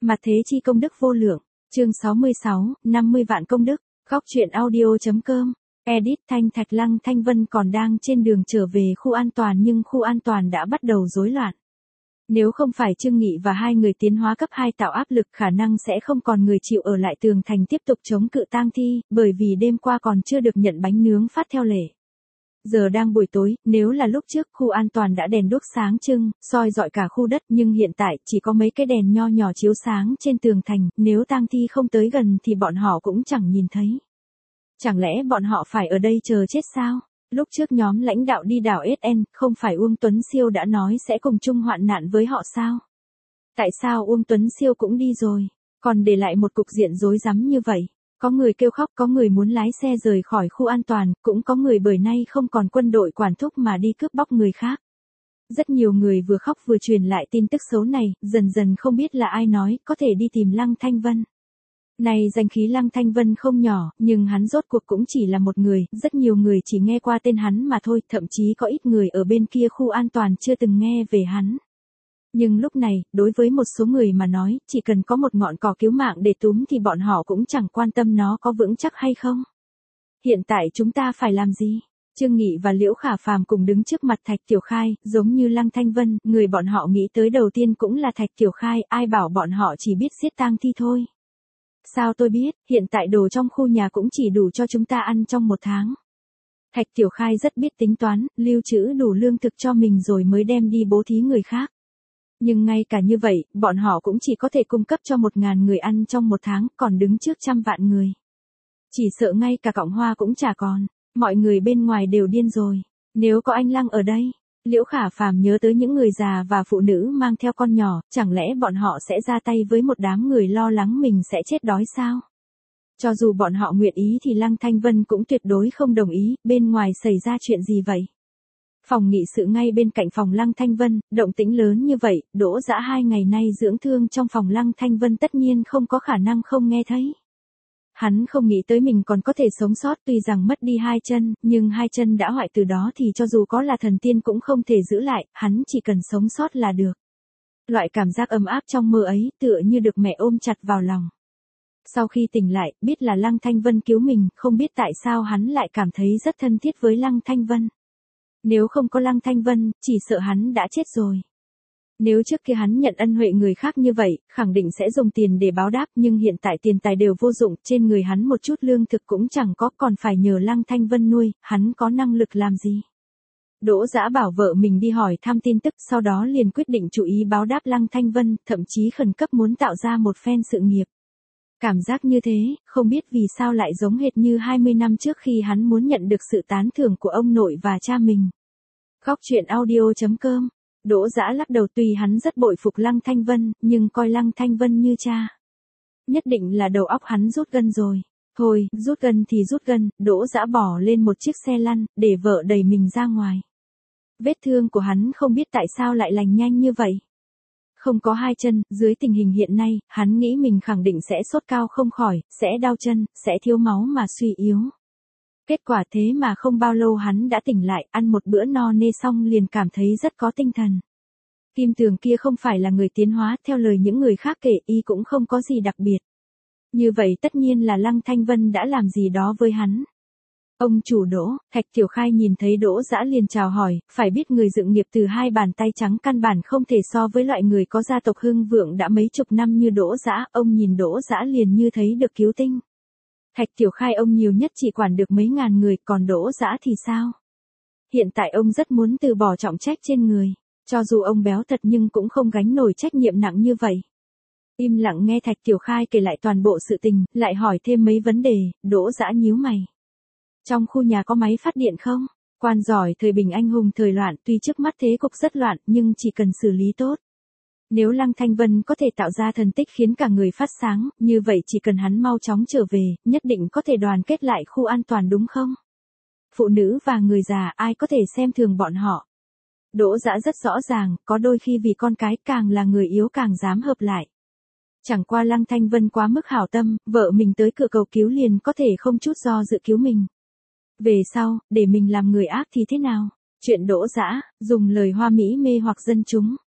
Mặt thế chi công đức vô lượng. Chương 66, 50 vạn công đức. Góc truyện audio.com. Edit Thanh Thạch Lăng Thanh Vân còn đang trên đường trở về khu an toàn nhưng khu an toàn đã bắt đầu rối loạn. Nếu không phải Trương Nghị và hai người tiến hóa cấp 2 tạo áp lực khả năng sẽ không còn người chịu ở lại tường thành tiếp tục chống cự tang thi, bởi vì đêm qua còn chưa được nhận bánh nướng phát theo lệ. Giờ đang buổi tối, nếu là lúc trước khu an toàn đã đèn đuốc sáng trưng, soi rọi cả khu đất nhưng hiện tại chỉ có mấy cái đèn nho nhỏ chiếu sáng trên tường thành, nếu tang thi không tới gần thì bọn họ cũng chẳng nhìn thấy. Chẳng lẽ bọn họ phải ở đây chờ chết sao? Lúc trước nhóm lãnh đạo đi đảo SN, không phải Uông Tuấn Siêu đã nói sẽ cùng chung hoạn nạn với họ sao? Tại sao Uông Tuấn Siêu cũng đi rồi, còn để lại một cục diện rối rắm như vậy? Có người kêu khóc, có người muốn lái xe rời khỏi khu an toàn, cũng có người bởi nay không còn quân đội quản thúc mà đi cướp bóc người khác. Rất nhiều người vừa khóc vừa truyền lại tin tức xấu này, dần dần không biết là ai nói, có thể đi tìm Lăng Thanh Vân. Này danh khí Lăng Thanh Vân không nhỏ, nhưng hắn rốt cuộc cũng chỉ là một người, rất nhiều người chỉ nghe qua tên hắn mà thôi, thậm chí có ít người ở bên kia khu an toàn chưa từng nghe về hắn. Nhưng lúc này, đối với một số người mà nói, chỉ cần có một ngọn cỏ cứu mạng để túm thì bọn họ cũng chẳng quan tâm nó có vững chắc hay không. Hiện tại chúng ta phải làm gì? Trương Nghị và Liễu Khả Phàm cùng đứng trước mặt Thạch Tiểu Khai, giống như Lăng Thanh Vân, người bọn họ nghĩ tới đầu tiên cũng là Thạch Tiểu Khai, ai bảo bọn họ chỉ biết giết tang thi thôi. Sao tôi biết, hiện tại đồ trong khu nhà cũng chỉ đủ cho chúng ta ăn trong một tháng. Thạch Tiểu Khai rất biết tính toán, lưu trữ đủ lương thực cho mình rồi mới đem đi bố thí người khác. Nhưng ngay cả như vậy, bọn họ cũng chỉ có thể cung cấp cho 1.000 người ăn trong một tháng, còn đứng trước 100 vạn người. Chỉ sợ ngay cả cọng hoa cũng chả còn, mọi người bên ngoài đều điên rồi. Nếu có anh Lăng ở đây, Liễu Khả Phàm nhớ tới những người già và phụ nữ mang theo con nhỏ, chẳng lẽ bọn họ sẽ ra tay với một đám người lo lắng mình sẽ chết đói sao? Cho dù bọn họ nguyện ý thì Lăng Thanh Vân cũng tuyệt đối không đồng ý, bên ngoài xảy ra chuyện gì vậy? Phòng nghị sự ngay bên cạnh phòng Lăng Thanh Vân, động tĩnh lớn như vậy, Đỗ Dã 2 ngày nay dưỡng thương trong phòng Lăng Thanh Vân tất nhiên không có khả năng không nghe thấy. Hắn không nghĩ tới mình còn có thể sống sót tuy rằng mất đi 2 chân, nhưng 2 chân đã hoại từ đó thì cho dù có là thần tiên cũng không thể giữ lại, hắn chỉ cần sống sót là được. Loại cảm giác ấm áp trong mơ ấy tựa như được mẹ ôm chặt vào lòng. Sau khi tỉnh lại, biết là Lăng Thanh Vân cứu mình, không biết tại sao hắn lại cảm thấy rất thân thiết với Lăng Thanh Vân. Nếu không có Lăng Thanh Vân, chỉ sợ hắn đã chết rồi. Nếu trước kia hắn nhận ân huệ người khác như vậy, khẳng định sẽ dùng tiền để báo đáp nhưng hiện tại tiền tài đều vô dụng, trên người hắn một chút lương thực cũng chẳng có còn phải nhờ Lăng Thanh Vân nuôi, hắn có năng lực làm gì. Đỗ Dã bảo vợ mình đi hỏi thăm tin tức sau đó liền quyết định chú ý báo đáp Lăng Thanh Vân, thậm chí khẩn cấp muốn tạo ra một phen sự nghiệp. Cảm giác như thế, không biết vì sao lại giống hệt như 20 năm trước khi hắn muốn nhận được sự tán thưởng của ông nội và cha mình. Góc truyện audio.com. Đỗ Dã lắc đầu tuy hắn rất bội phục Lăng Thanh Vân, nhưng coi Lăng Thanh Vân như cha. Nhất định là đầu óc hắn rút gân rồi. Thôi, rút gân thì rút gân, Đỗ Dã bỏ lên một chiếc xe lăn, để vợ đẩy mình ra ngoài. Vết thương của hắn không biết tại sao lại lành nhanh như vậy. Không có 2 chân, dưới tình hình hiện nay, hắn nghĩ mình khẳng định sẽ sốt cao không khỏi, sẽ đau chân, sẽ thiếu máu mà suy yếu. Kết quả thế mà không bao lâu hắn đã tỉnh lại, ăn một bữa no nê xong liền cảm thấy rất có tinh thần. Kim Tường kia không phải là người tiến hóa, theo lời những người khác kể y cũng không có gì đặc biệt. Như vậy tất nhiên là Lăng Thanh Vân đã làm gì đó với hắn. Ông chủ Đỗ, Thạch Tiểu Khai nhìn thấy Đỗ Dã liền chào hỏi, phải biết người dựng nghiệp từ 2 bàn tay trắng căn bản không thể so với loại người có gia tộc hưng vượng đã mấy chục năm như Đỗ Dã, ông nhìn Đỗ Dã liền như thấy được cứu tinh. Thạch Tiểu Khai ông nhiều nhất chỉ quản được mấy ngàn người, còn Đỗ Dã thì sao? Hiện tại ông rất muốn từ bỏ trọng trách trên người, cho dù ông béo thật nhưng cũng không gánh nổi trách nhiệm nặng như vậy. Im lặng nghe Thạch Tiểu Khai kể lại toàn bộ sự tình, lại hỏi thêm mấy vấn đề, Đỗ Dã nhíu mày. Trong khu nhà có máy phát điện không? Quan giỏi thời bình anh hùng thời loạn, tuy trước mắt thế cục rất loạn, nhưng chỉ cần xử lý tốt. Nếu Lăng Thanh Vân có thể tạo ra thần tích khiến cả người phát sáng, như vậy chỉ cần hắn mau chóng trở về, nhất định có thể đoàn kết lại khu an toàn đúng không? Phụ nữ và người già ai có thể xem thường bọn họ? Đỗ Dã rất rõ ràng, có đôi khi vì con cái càng là người yếu càng dám hợp lại. Chẳng qua Lăng Thanh Vân quá mức hảo tâm, vợ mình tới cửa cầu cứu liền có thể không chút do dự cứu mình. Về sau, để mình làm người ác thì thế nào? Chuyện Đỗ Dã, dùng lời hoa mỹ mê hoặc dân chúng.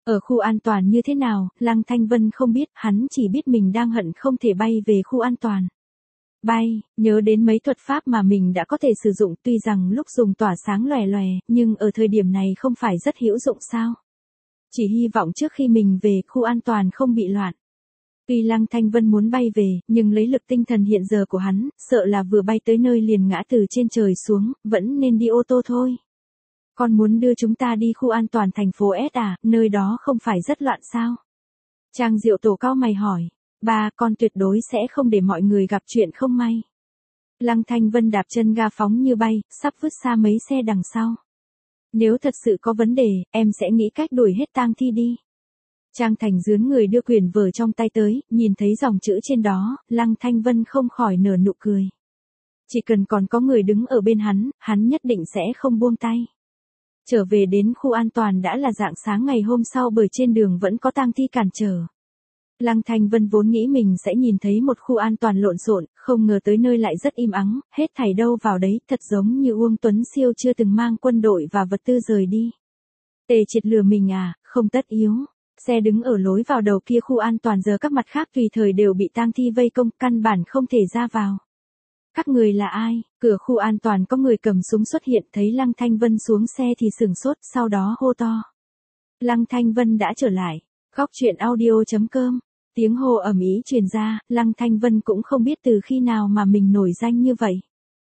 Ở khu an toàn như thế nào, Lăng Thanh Vân không biết, hắn chỉ biết mình đang hận không thể bay về khu an toàn. Bay, nhớ đến mấy thuật pháp mà mình đã có thể sử dụng, tuy rằng lúc dùng tỏa sáng lòe lòe, nhưng ở thời điểm này không phải rất hữu dụng sao. Chỉ hy vọng trước khi mình về, khu an toàn không bị loạn. Tuy Lăng Thanh Vân muốn bay về, nhưng lấy lực tinh thần hiện giờ của hắn, sợ là vừa bay tới nơi liền ngã từ trên trời xuống, vẫn nên đi ô tô thôi. Con muốn đưa chúng ta đi khu an toàn thành phố S à, nơi đó không phải rất loạn sao? Trang Diệu Tổ cau mày hỏi. Ba, con tuyệt đối sẽ không để mọi người gặp chuyện không may. Lăng Thanh Vân đạp chân ga phóng như bay, sắp vứt xa mấy xe đằng sau. Nếu thật sự có vấn đề, em sẽ nghĩ cách đuổi hết tang thi đi. Trang Thành dướn người đưa quyển vở trong tay tới, nhìn thấy dòng chữ trên đó, Lăng Thanh Vân không khỏi nở nụ cười. Chỉ cần còn có người đứng ở bên hắn nhất định sẽ không buông tay. Trở về đến khu an toàn đã là rạng sáng ngày hôm sau, bởi trên đường vẫn có tang thi cản trở. Lăng Thanh Vân vốn nghĩ mình sẽ nhìn thấy một khu an toàn lộn xộn, không ngờ tới nơi lại rất im ắng, hết thảy đâu vào đấy, thật giống như Uông Tuấn Siêu chưa từng mang quân đội và vật tư rời đi. Tề Triệt lừa mình à, không tất yếu. Xe đứng ở lối vào đầu kia khu an toàn, giờ các mặt khác tùy thời đều bị tang thi vây công, căn bản không thể ra vào. Các người là ai? Cửa khu an toàn có người cầm súng xuất hiện, thấy Lăng Thanh Vân xuống xe thì sửng sốt, sau đó hô to. Lăng Thanh Vân đã trở lại. Góc truyện audio.com. Tiếng hô ầm ĩ truyền ra, Lăng Thanh Vân cũng không biết từ khi nào mà mình nổi danh như vậy.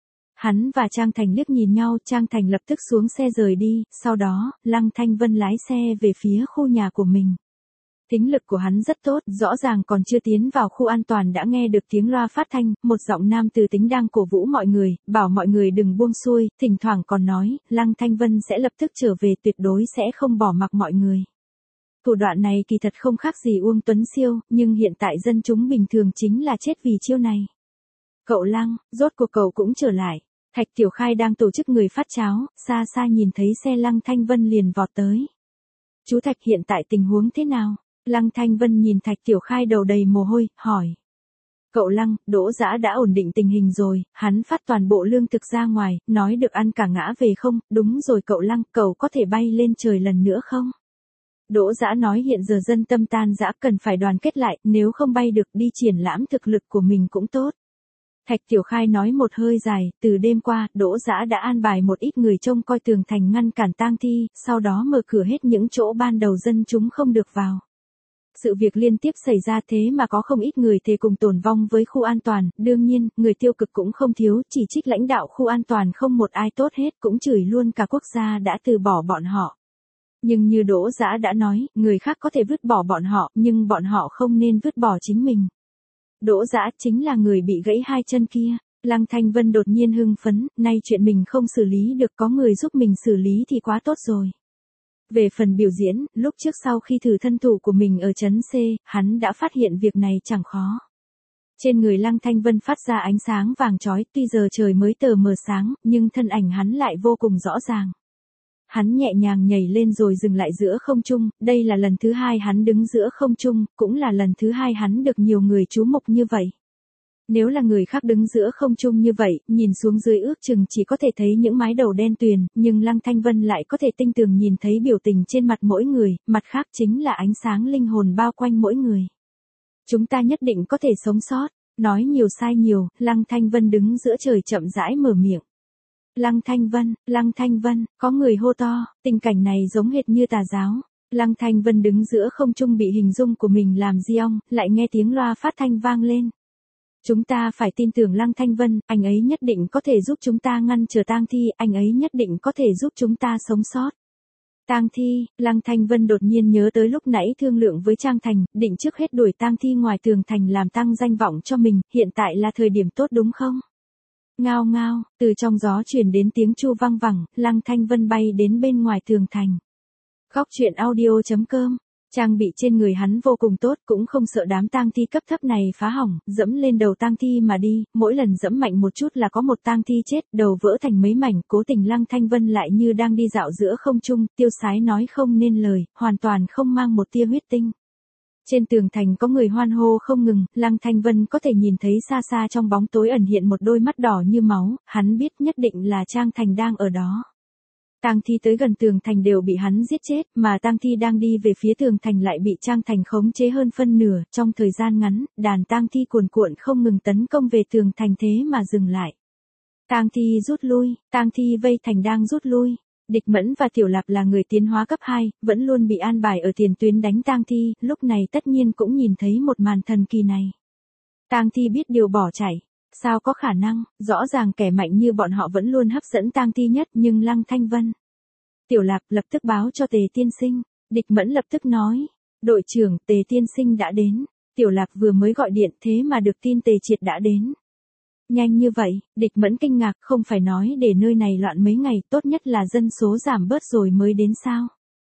Hắn và Trang Thành liếc nhìn nhau, Trang Thành lập tức xuống xe rời đi, sau đó, Lăng Thanh Vân lái xe về phía khu nhà của mình. Thính lực của hắn rất tốt, rõ ràng còn chưa tiến vào khu an toàn đã nghe được tiếng loa phát thanh, một giọng nam từ tính đang cổ vũ mọi người, bảo mọi người đừng buông xuôi, thỉnh thoảng còn nói, Lăng Thanh Vân sẽ lập tức trở về, tuyệt đối sẽ không bỏ mặc mọi người. Thủ đoạn này kỳ thật không khác gì Uông Tuấn Siêu, nhưng hiện tại dân chúng bình thường chính là chết vì chiêu này. Cậu Lăng, rốt cuộc cậu cũng trở lại. Thạch Tiểu Khai đang tổ chức người phát cháo, xa xa nhìn thấy xe Lăng Thanh Vân liền vọt tới. Chú Thạch, hiện tại tình huống thế nào? Lăng Thanh Vân nhìn Thạch Tiểu Khai đầu đầy mồ hôi, hỏi. Cậu Lăng, Đỗ Dã đã ổn định tình hình rồi, hắn phát toàn bộ lương thực ra ngoài, nói được ăn cả ngã về không? Đúng rồi cậu Lăng, cậu có thể bay lên trời lần nữa không? Đỗ Dã nói hiện giờ dân tâm tan rã, cần phải đoàn kết lại, nếu không bay được đi triển lãm thực lực của mình cũng tốt. Thạch Tiểu Khai nói một hơi dài, từ đêm qua, Đỗ Dã đã an bài một ít người trông coi tường thành ngăn cản tang thi, sau đó mở cửa hết những chỗ ban đầu dân chúng không được vào. Sự việc liên tiếp xảy ra thế mà có không ít người thề cùng tồn vong với khu an toàn, đương nhiên, người tiêu cực cũng không thiếu, chỉ trích lãnh đạo khu an toàn không một ai tốt hết, cũng chửi luôn cả quốc gia đã từ bỏ bọn họ. Nhưng như Đỗ Dã đã nói, người khác có thể vứt bỏ bọn họ, nhưng bọn họ không nên vứt bỏ chính mình. Đỗ Dã chính là người bị gãy hai chân kia. Lăng Thanh Vân đột nhiên hưng phấn, nay chuyện mình không xử lý được, có người giúp mình xử lý thì quá tốt rồi. Về phần biểu diễn, lúc trước sau khi thử thân thủ của mình ở trấn C, hắn đã phát hiện việc này chẳng khó. Trên người Lăng Thanh Vân phát ra ánh sáng vàng chói, tuy giờ trời mới tờ mờ sáng, nhưng thân ảnh hắn lại vô cùng rõ ràng. Hắn nhẹ nhàng nhảy lên rồi dừng lại giữa không trung, đây là lần thứ hai hắn đứng giữa không trung, cũng là lần thứ hai hắn được nhiều người chú mục như vậy. Nếu là người khác đứng giữa không trung như vậy, nhìn xuống dưới ước chừng chỉ có thể thấy những mái đầu đen tuyền, nhưng Lăng Thanh Vân lại có thể tinh tường nhìn thấy biểu tình trên mặt mỗi người, mặt khác chính là ánh sáng linh hồn bao quanh mỗi người. Chúng ta nhất định có thể sống sót, nói nhiều sai nhiều, Lăng Thanh Vân đứng giữa trời chậm rãi mở miệng. Lăng Thanh Vân, có người hô to, tình cảnh này giống hệt như tà giáo. Lăng Thanh Vân đứng giữa không trung bị hình dung của mình làm di ong, lại nghe tiếng loa phát thanh vang lên. Chúng ta phải tin tưởng Lăng Thanh Vân, anh ấy nhất định có thể giúp chúng ta ngăn trở tang thi, anh ấy nhất định có thể giúp chúng ta sống sót. Tang thi, Lăng Thanh Vân đột nhiên nhớ tới lúc nãy thương lượng với Trang Thành, định trước hết đuổi tang thi ngoài tường thành làm tăng danh vọng cho mình, hiện tại là thời điểm tốt đúng không? Ngao ngao, từ trong gió truyền đến tiếng chu vang vẳng, Lăng Thanh Vân bay đến bên ngoài tường thành. Góc truyện audio.com. Trang bị trên người hắn vô cùng tốt, cũng không sợ đám tang thi cấp thấp này phá hỏng, dẫm lên đầu tang thi mà đi, mỗi lần dẫm mạnh một chút là có một tang thi chết, đầu vỡ thành mấy mảnh, cố tình Lăng Thanh Vân lại như đang đi dạo giữa không trung, tiêu sái nói không nên lời, hoàn toàn không mang một tia huyết tinh. Trên tường thành có người hoan hô không ngừng, Lăng Thanh Vân có thể nhìn thấy xa xa trong bóng tối ẩn hiện một đôi mắt đỏ như máu, hắn biết nhất định là Trang Thành đang ở đó. Tang Thi tới gần tường thành đều bị hắn giết chết, mà Tang Thi đang đi về phía tường thành lại bị Trang Thành khống chế hơn phân nửa, trong thời gian ngắn, đàn Tang Thi cuồn cuộn không ngừng tấn công về tường thành thế mà dừng lại. Tang Thi rút lui, Tang Thi vây thành đang rút lui. Địch Mẫn và Tiểu Lạp là người tiến hóa cấp 2, vẫn luôn bị an bài ở tiền tuyến đánh Tang Thi, lúc này tất nhiên cũng nhìn thấy một màn thần kỳ này. Tang Thi biết điều bỏ chạy. Sao có khả năng, rõ ràng kẻ mạnh như bọn họ vẫn luôn hấp dẫn Tang Thi nhất nhưng Lăng Thanh Vân. Tiểu Lạp lập tức báo cho Tề tiên sinh, Địch Mẫn lập tức nói, đội trưởng Tề tiên sinh đã đến, Tiểu Lạp vừa mới gọi điện thế mà được tin Tề Triệt đã đến. Nhanh như vậy, Địch Mẫn kinh ngạc, không phải nói để nơi này loạn mấy ngày, tốt nhất là dân số giảm bớt rồi mới đến sao?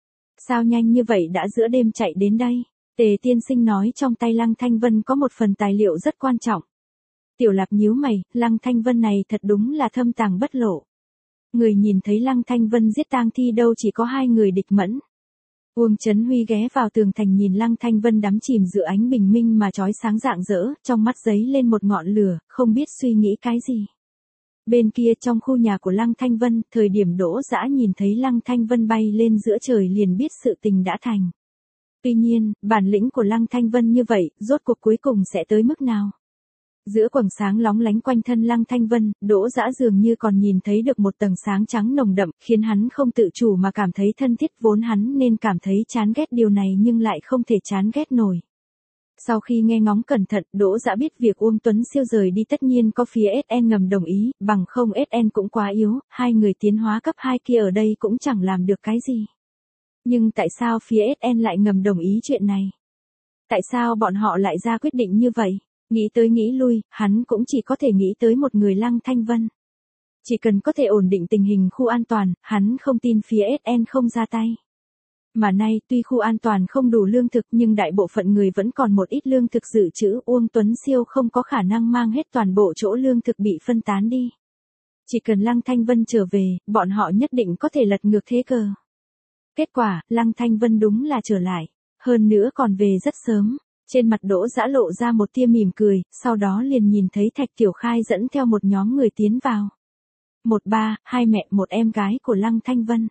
Sao nhanh như vậy đã giữa đêm chạy đến đây? Tề tiên sinh nói trong tay Lăng Thanh Vân có một phần tài liệu rất quan trọng. Tiểu Lạp nhíu mày, Lăng Thanh Vân này thật đúng là thâm tàng bất lộ. Người nhìn thấy Lăng Thanh Vân giết Tang Thi đâu chỉ có 2 người. Địch Mẫn. Uông Chấn Huy ghé vào tường thành nhìn Lăng Thanh Vân đắm chìm giữa ánh bình minh mà chói sáng rạng rỡ, trong mắt giấy lên một ngọn lửa, không biết suy nghĩ cái gì. Bên kia trong khu nhà của Lăng Thanh Vân, thời điểm Đỗ Dã nhìn thấy Lăng Thanh Vân bay lên giữa trời liền biết sự tình đã thành. Tuy nhiên, bản lĩnh của Lăng Thanh Vân như vậy, rốt cuộc cuối cùng sẽ tới mức nào? Giữa quầng sáng lóng lánh quanh thân Lăng Thanh Vân, Đỗ Dã dường như còn nhìn thấy được một tầng sáng trắng nồng đậm, khiến hắn không tự chủ mà cảm thấy thân thiết, vốn hắn nên cảm thấy chán ghét điều này nhưng lại không thể chán ghét nổi. Sau khi nghe ngóng cẩn thận, Đỗ Dã biết việc Uông Tuấn Siêu rời đi tất nhiên có phía SN ngầm đồng ý, bằng không SN cũng quá yếu, 2 người tiến hóa cấp 2 kia ở đây cũng chẳng làm được cái gì. Nhưng tại sao phía SN lại ngầm đồng ý chuyện này? Tại sao bọn họ lại ra quyết định như vậy? Nghĩ tới nghĩ lui, hắn cũng chỉ có thể nghĩ tới một người Lăng Thanh Vân. Chỉ cần có thể ổn định tình hình khu an toàn, hắn không tin phía SN không ra tay. Mà nay tuy khu an toàn không đủ lương thực nhưng đại bộ phận người vẫn còn một ít lương thực dự trữ, Uông Tuấn Siêu không có khả năng mang hết toàn bộ chỗ lương thực bị phân tán đi. Chỉ cần Lăng Thanh Vân trở về, bọn họ nhất định có thể lật ngược thế cờ. Kết quả, Lăng Thanh Vân đúng là trở lại, hơn nữa còn về rất sớm. Trên mặt Đỗ Dã lộ ra một tia mỉm cười, sau đó liền nhìn thấy Thạch Tiểu Khai dẫn theo một nhóm người tiến vào. 1 ba, 2 mẹ một em gái của Lăng Thanh Vân.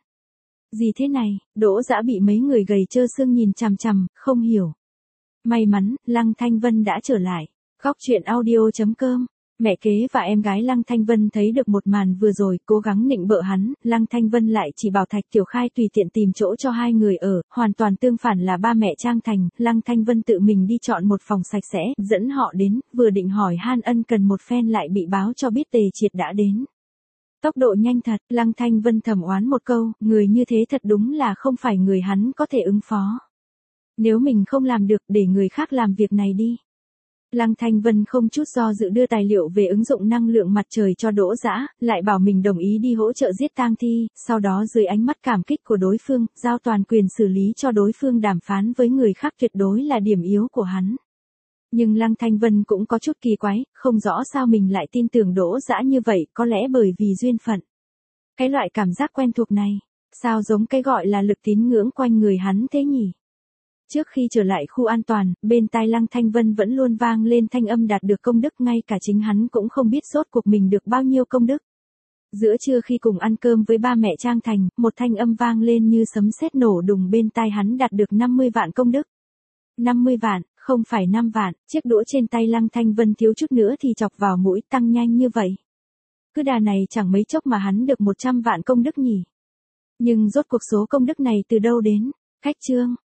Gì thế này, Đỗ Dã bị mấy người gầy trơ xương nhìn chằm chằm, không hiểu. May mắn, Lăng Thanh Vân đã trở lại. Góc truyện audio.com. Mẹ kế và em gái Lăng Thanh Vân thấy được một màn vừa rồi, cố gắng nịnh bợ hắn, Lăng Thanh Vân lại chỉ bảo Thạch Tiểu Khai tùy tiện tìm chỗ cho 2 người ở, hoàn toàn tương phản là ba mẹ Trang Thành, Lăng Thanh Vân tự mình đi chọn một phòng sạch sẽ, dẫn họ đến, vừa định hỏi han ân cần một phen lại bị báo cho biết Tề Triệt đã đến. Tốc độ nhanh thật, Lăng Thanh Vân thầm oán một câu, người như thế thật đúng là không phải người hắn có thể ứng phó. Nếu mình không làm được để người khác làm việc này đi. Lăng Thanh Vân không chút do dự đưa tài liệu về ứng dụng năng lượng mặt trời cho Đỗ Dã, lại bảo mình đồng ý đi hỗ trợ giết Tang Thi, sau đó dưới ánh mắt cảm kích của đối phương, giao toàn quyền xử lý cho đối phương, đàm phán với người khác tuyệt đối là điểm yếu của hắn. Nhưng Lăng Thanh Vân cũng có chút kỳ quái, không rõ sao mình lại tin tưởng Đỗ Dã như vậy, có lẽ bởi vì duyên phận. Cái loại cảm giác quen thuộc này, sao giống cái gọi là lực tín ngưỡng quanh người hắn thế nhỉ? Trước khi trở lại khu an toàn, bên tai Lăng Thanh Vân vẫn luôn vang lên thanh âm đạt được công đức, ngay cả chính hắn cũng không biết rốt cuộc mình được bao nhiêu công đức. Giữa trưa khi cùng ăn cơm với ba mẹ Trang Thành, một thanh âm vang lên như sấm sét nổ đùng bên tai hắn, đạt được 50 vạn công đức. 50 vạn, không phải 5 vạn, chiếc đũa trên tay Lăng Thanh Vân thiếu chút nữa thì chọc vào mũi, tăng nhanh như vậy. Cứ đà này chẳng mấy chốc mà hắn được 100 vạn công đức nhỉ. Nhưng rốt cuộc số công đức này từ đâu đến? Khách chương.